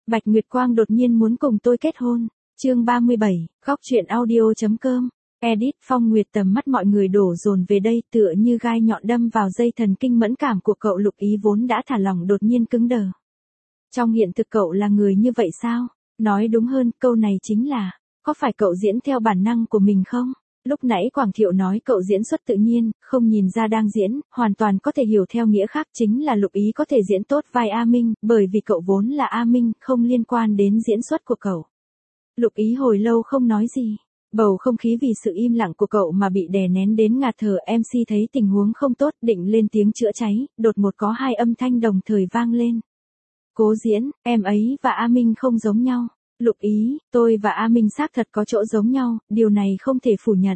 Bạch Nguyệt Quang đột nhiên muốn cùng tôi kết hôn. Chương 37, góc truyện audio.com. Edit. Phong Nguyệt. Tầm mắt mọi người đổ dồn về đây, tựa như gai nhọn đâm vào dây thần kinh mẫn cảm của cậu. Lục Ý vốn đã thả lỏng đột nhiên cứng đờ. Trong hiện thực cậu là người như vậy sao? Nói đúng hơn, câu này chính là, có phải cậu diễn theo bản năng của mình không? Lúc nãy Quảng Thiệu nói cậu diễn xuất tự nhiên, không nhìn ra đang diễn, hoàn toàn có thể hiểu theo nghĩa khác, chính là Lục Ý có thể diễn tốt vai A Minh, bởi vì cậu vốn là A Minh, không liên quan đến diễn xuất của cậu. Lục Ý hồi lâu không nói gì. Bầu không khí vì sự im lặng của cậu mà bị đè nén đến ngạt thở. MC thấy tình huống không tốt, định lên tiếng chữa cháy, đột ngột có hai âm thanh đồng thời vang lên. Cố Diễn, em ấy và A Minh không giống nhau. Lục Ý, tôi và A Minh xác thật có chỗ giống nhau, điều này không thể phủ nhận.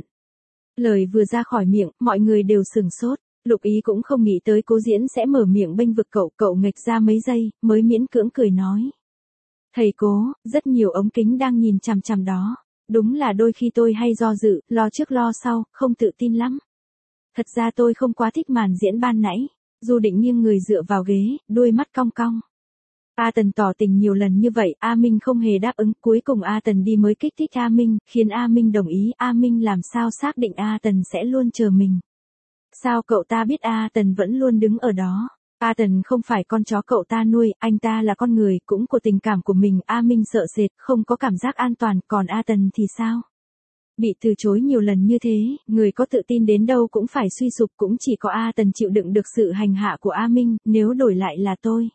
Lời vừa ra khỏi miệng, mọi người đều sửng sốt. Lục Ý cũng không nghĩ tới Cố Diễn sẽ mở miệng bênh vực cậu nghệch ra mấy giây, mới miễn cưỡng cười nói. Thầy Cố, rất nhiều ống kính đang nhìn chằm chằm đó. Đúng là đôi khi tôi hay do dự, lo trước lo sau, không tự tin lắm. Thật ra tôi không quá thích màn diễn ban nãy. Du Định nghiêng người dựa vào ghế, đuôi mắt cong cong. A Tần tỏ tình nhiều lần như vậy, A Minh không hề đáp ứng, cuối cùng A Tần đi mới kích thích A Minh, khiến A Minh đồng ý. A Minh làm sao xác định A Tần sẽ luôn chờ mình? Sao cậu ta biết A Tần vẫn luôn đứng ở đó? A Tần không phải con chó cậu ta nuôi, anh ta là con người, cũng của tình cảm của mình. A Minh sợ sệt, không có cảm giác an toàn, còn A Tần thì sao? Bị từ chối nhiều lần như thế, người có tự tin đến đâu cũng phải suy sụp, cũng chỉ có A Tần chịu đựng được sự hành hạ của A Minh, nếu đổi lại là tôi.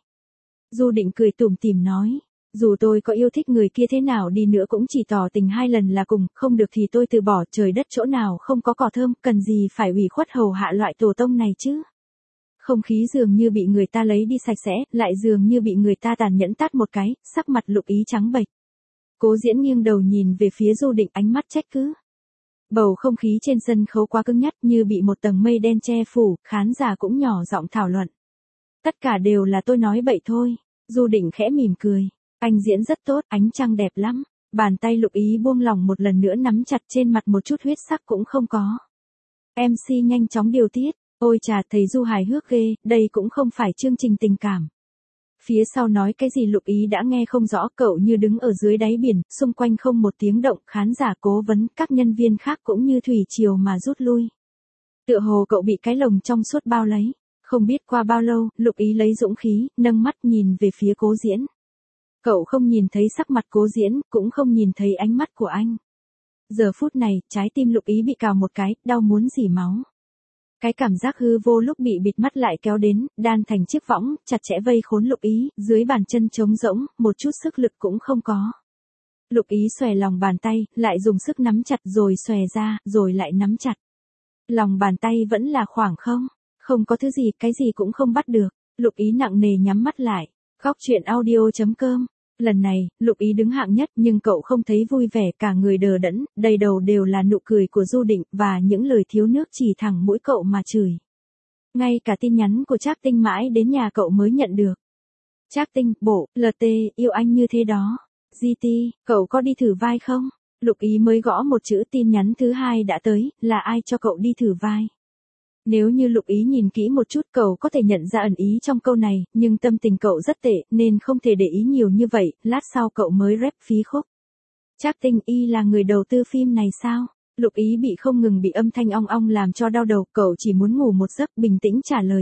Du Định cười tủm tỉm nói, dù tôi có yêu thích người kia thế nào đi nữa cũng chỉ tỏ tình 2 lần là cùng, không được thì tôi từ bỏ. Trời đất chỗ nào không có cỏ thơm, cần gì phải ủy khuất hầu hạ loại tổ tông này chứ. Không khí dường như bị người ta lấy đi sạch sẽ, lại dường như bị người ta tàn nhẫn tát một cái, sắc mặt Lục Ý trắng bệch. Cố Diễn nghiêng đầu nhìn về phía Du Định, ánh mắt trách cứ. Bầu không khí trên sân khấu quá cứng nhắc, như bị một tầng mây đen che phủ, khán giả cũng nhỏ giọng thảo luận. Tất cả đều là tôi nói bậy thôi. Du Định khẽ mỉm cười. Anh diễn rất tốt, ánh trăng đẹp lắm. Bàn tay Lục Ý buông lỏng một lần nữa, nắm chặt, trên mặt một chút huyết sắc cũng không có. MC nhanh chóng điều tiết. Ôi chà, thầy Du hài hước ghê, đây cũng không phải chương trình tình cảm. Phía sau nói cái gì Lục Ý đã nghe không rõ, cậu như đứng ở dưới đáy biển, xung quanh không một tiếng động, khán giả, cố vấn, các nhân viên khác cũng như thủy triều mà rút lui. Tựa hồ cậu bị cái lồng trong suốt bao lấy. Không biết qua bao lâu, Lục Ý lấy dũng khí, nâng mắt nhìn về phía Cố Diễn. Cậu không nhìn thấy sắc mặt Cố Diễn, cũng không nhìn thấy ánh mắt của anh. Giờ phút này, trái tim Lục Ý bị cào một cái, đau muốn rỉ máu. Cái cảm giác hư vô lúc bị bịt mắt lại kéo đến, đan thành chiếc võng, chặt chẽ vây khốn Lục Ý, dưới bàn chân trống rỗng, một chút sức lực cũng không có. Lục Ý xòe lòng bàn tay, lại dùng sức nắm chặt, rồi xòe ra, rồi lại nắm chặt. Lòng bàn tay vẫn là khoảng không. Không có thứ gì, cái gì cũng không bắt được. Lục Ý nặng nề nhắm mắt lại. Góc truyện audio.com. Lần này, Lục Ý đứng hạng nhất, nhưng cậu không thấy vui vẻ, cả người đờ đẫn, đầy đầu đều là nụ cười của Du Định, và những lời thiếu nước chỉ thẳng mũi cậu mà chửi. Ngay cả tin nhắn của Trác Tinh mãi đến nhà cậu mới nhận được. Trác Tinh, bộ, LT, yêu anh như thế đó. GT, cậu có đi thử vai không? Lục Ý mới gõ một chữ, tin nhắn thứ 2 đã tới, là ai cho cậu đi thử vai? Nếu như Lục Ý nhìn kỹ một chút, cậu có thể nhận ra ẩn ý trong câu này, nhưng tâm tình cậu rất tệ, nên không thể để ý nhiều như vậy, lát sau cậu mới rep phí khúc. Trác Tinh y là người đầu tư phim này sao? Lục Ý bị không ngừng bị âm thanh ong ong làm cho đau đầu, cậu chỉ muốn ngủ một giấc, bình tĩnh trả lời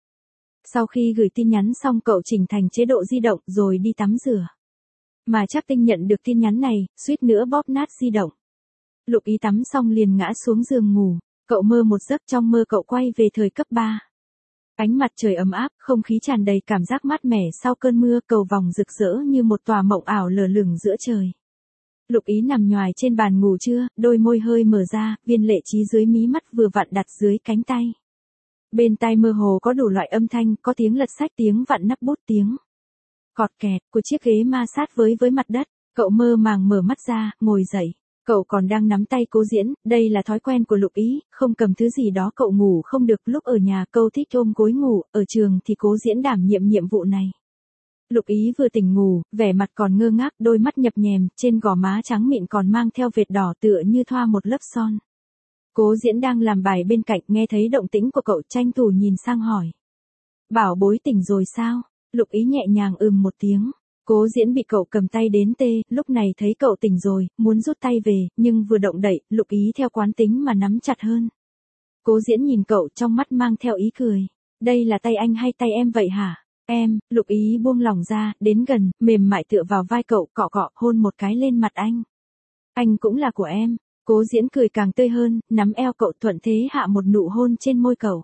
Sau khi gửi tin nhắn xong cậu chỉnh thành chế độ di động rồi đi tắm rửa. Mà Trác Tinh nhận được tin nhắn này, suýt nữa bóp nát di động. Lục Ý tắm xong liền ngã xuống giường ngủ. Cậu mơ một giấc, trong mơ cậu quay về thời cấp 3. Ánh mặt trời ấm áp, không khí tràn đầy cảm giác mát mẻ sau cơn mưa, cầu vồng rực rỡ như một tòa mộng ảo lờ lửng giữa trời. Lục Ý nằm nhoài trên bàn ngủ trưa, đôi môi hơi mở ra, viên lệ trí dưới mí mắt vừa vặn đặt dưới cánh tay. Bên tai mơ hồ có đủ loại âm thanh, có tiếng lật sách, tiếng vặn nắp bút, tiếng cọt kẹt của chiếc ghế ma sát với mặt đất. Cậu mơ màng mở mắt ra, ngồi dậy. Cậu còn đang nắm tay Cố Diễn, đây là thói quen của Lục Ý, không cầm thứ gì đó cậu ngủ không được. Lúc ở nhà cậu thích ôm gối ngủ, ở trường thì Cố Diễn đảm nhiệm nhiệm vụ này. Lục Ý vừa tỉnh ngủ, vẻ mặt còn ngơ ngác, đôi mắt nhập nhèm, trên gò má trắng mịn còn mang theo vệt đỏ tựa như thoa một lớp son. Cố Diễn đang làm bài bên cạnh, nghe thấy động tĩnh của cậu tranh thủ nhìn sang hỏi. Bảo bối tỉnh rồi sao? Lục Ý nhẹ nhàng một tiếng. Cố Diễn bị cậu cầm tay đến tê, lúc này thấy cậu tỉnh rồi, muốn rút tay về, nhưng vừa động đậy, Lục Ý theo quán tính mà nắm chặt hơn. Cố Diễn nhìn cậu trong mắt mang theo ý cười. Đây là tay anh hay tay em vậy hả? Em, Lục Ý buông lỏng ra, đến gần, mềm mại tựa vào vai cậu, cọ cọ, hôn một cái lên mặt anh. Anh cũng là của em. Cố Diễn cười càng tươi hơn, nắm eo cậu thuận thế hạ một nụ hôn trên môi cậu.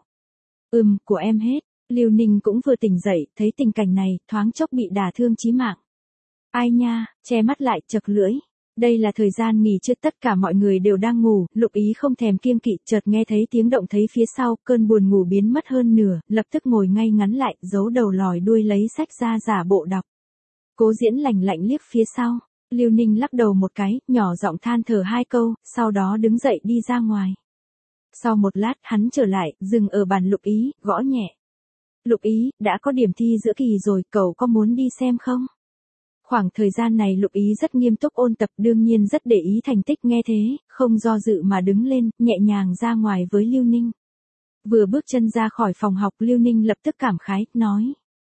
Của em hết. Lưu Ninh cũng vừa tỉnh dậy, thấy tình cảnh này, thoáng chốc bị đả thương chí mạng. Ai nha, che mắt lại, chật lưỡi. Đây là thời gian nghỉ trưa, tất cả mọi người đều đang ngủ, Lục Ý không thèm kiêng kỵ, chợt nghe thấy tiếng động, thấy phía sau, cơn buồn ngủ biến mất hơn nửa, lập tức ngồi ngay ngắn lại, giấu đầu lòi đuôi lấy sách ra giả bộ đọc. Cố Diễn lạnh lạnh liếc phía sau, Lưu Ninh lắc đầu một cái, nhỏ giọng than thở hai câu, sau đó đứng dậy đi ra ngoài. Sau một lát, hắn trở lại, dừng ở bàn Lục Ý, gõ nhẹ. Lục Ý, đã có điểm thi giữa kỳ rồi, cậu có muốn đi xem không? Khoảng thời gian này Lục Ý rất nghiêm túc ôn tập, đương nhiên rất để ý thành tích, nghe thế, không do dự mà đứng lên, nhẹ nhàng ra ngoài với Lưu Ninh. Vừa bước chân ra khỏi phòng học, Lưu Ninh lập tức cảm khái, nói.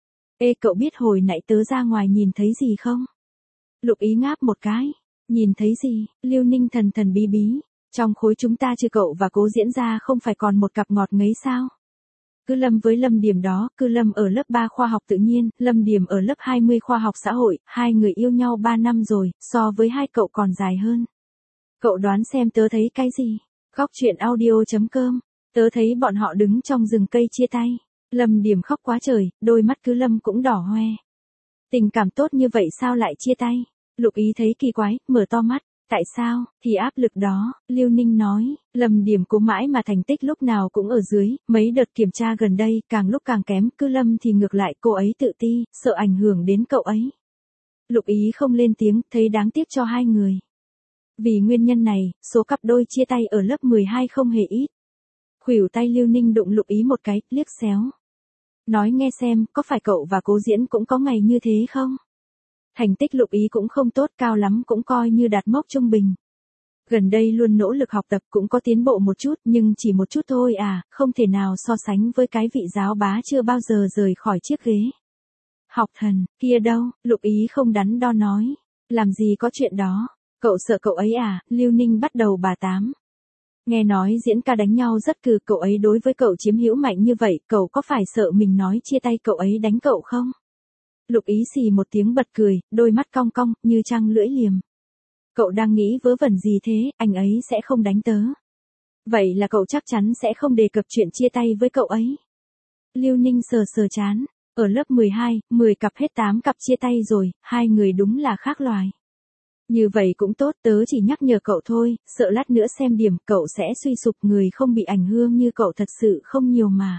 Ê, cậu biết hồi nãy tớ ra ngoài nhìn thấy gì không? Lục Ý ngáp một cái. Nhìn thấy gì? Lưu Ninh thần thần bí bí. Trong khối chúng ta trừ cậu và Cố Diễn ra không phải còn một cặp ngọt ngấy sao? Cư Lâm với Lâm Điểm đó, Cư Lâm ở lớp 3 khoa học tự nhiên, Lâm Điểm ở lớp 20 khoa học xã hội, hai người yêu nhau 3 năm rồi, so với hai cậu còn dài hơn. Cậu đoán xem tớ thấy cái gì? Góc truyện audio.com. Tớ thấy bọn họ đứng trong rừng cây chia tay. Lâm Điểm khóc quá trời, đôi mắt Cư Lâm cũng đỏ hoe. Tình cảm tốt như vậy sao lại chia tay? Lục Ý thấy kỳ quái, mở to mắt. Tại sao? Thì áp lực đó, Lưu Ninh nói, Lâm Điểm cố mãi mà thành tích lúc nào cũng ở dưới, mấy đợt kiểm tra gần đây, càng lúc càng kém, Cư Lâm thì ngược lại, cô ấy tự ti, sợ ảnh hưởng đến cậu ấy. Lục Ý không lên tiếng, thấy đáng tiếc cho hai người. Vì nguyên nhân này, số cặp đôi chia tay ở lớp 12 không hề ít. Khuỷu tay Lưu Ninh đụng Lục Ý một cái, liếc xéo. Nói nghe xem, có phải cậu và Cố Diễn cũng có ngày như thế không? Thành tích Lục Ý cũng không tốt, cao lắm cũng coi như đạt mốc trung bình. Gần đây luôn nỗ lực học tập, cũng có tiến bộ một chút, nhưng chỉ một chút thôi à, không thể nào so sánh với cái vị giáo bá chưa bao giờ rời khỏi chiếc ghế. Học thần, kia đâu, Lục Ý không đắn đo nói. Làm gì có chuyện đó, cậu sợ cậu ấy à? Lưu Ninh bắt đầu bà tám. Nghe nói Diễn ca đánh nhau rất cừ, cậu ấy đối với cậu chiếm hữu mạnh như vậy, cậu có phải sợ mình nói chia tay cậu ấy đánh cậu không? Lục Ý xì một tiếng bật cười, đôi mắt cong cong, như trăng lưỡi liềm. Cậu đang nghĩ vớ vẩn gì thế, anh ấy sẽ không đánh tớ. Vậy là cậu chắc chắn sẽ không đề cập chuyện chia tay với cậu ấy. Lưu Ninh sờ sờ chán, ở lớp 12, 10 cặp hết 8 cặp chia tay rồi, hai người đúng là khác loài. Như vậy cũng tốt, tớ chỉ nhắc nhở cậu thôi, sợ lát nữa xem điểm cậu sẽ suy sụp, người không bị ảnh hưởng như cậu thật sự không nhiều mà.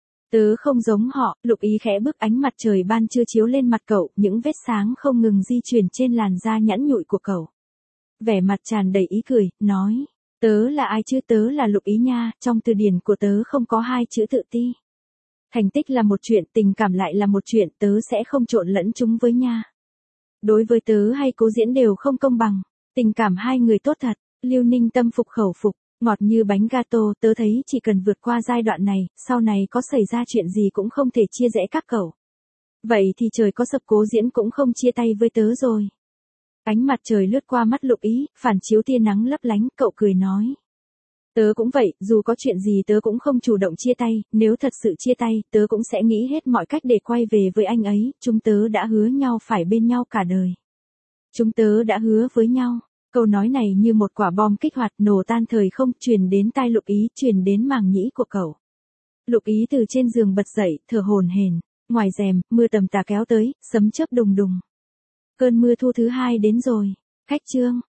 Tớ không giống họ, Lục Ý khẽ bước, ánh mặt trời ban trưa chiếu lên mặt cậu, những vết sáng không ngừng di chuyển trên làn da nhẵn nhụi của cậu. Vẻ mặt tràn đầy ý cười, nói, tớ là ai chứ, tớ là Lục Ý nha, trong từ điển của tớ không có hai chữ tự ti. Thành tích là một chuyện, tình cảm lại là một chuyện, tớ sẽ không trộn lẫn chúng với nha. Đối với tớ hay Cố Diễn đều không công bằng, tình cảm hai người tốt thật. Lưu Ninh tâm phục khẩu phục. Ngọt như bánh gato, tớ thấy chỉ cần vượt qua giai đoạn này, sau này có xảy ra chuyện gì cũng không thể chia rẽ các cậu. Vậy thì trời có sập Cố Diễn cũng không chia tay với tớ rồi. Ánh mặt trời lướt qua mắt Lục Ý, phản chiếu tia nắng lấp lánh, cậu cười nói. Tớ cũng vậy, dù có chuyện gì tớ cũng không chủ động chia tay, nếu thật sự chia tay, tớ cũng sẽ nghĩ hết mọi cách để quay về với anh ấy, chúng tớ đã hứa nhau phải bên nhau cả đời. Chúng tớ đã hứa với nhau. Câu nói này như một quả bom kích hoạt, nổ tan thời không, truyền đến tai Lục Ý, truyền đến màng nhĩ của cậu. Lục Ý từ trên giường bật dậy, thở hổn hển. Ngoài rèm, mưa tầm tà kéo tới, sấm chớp đùng đùng. Cơn mưa thu thứ hai đến rồi. Khách chương.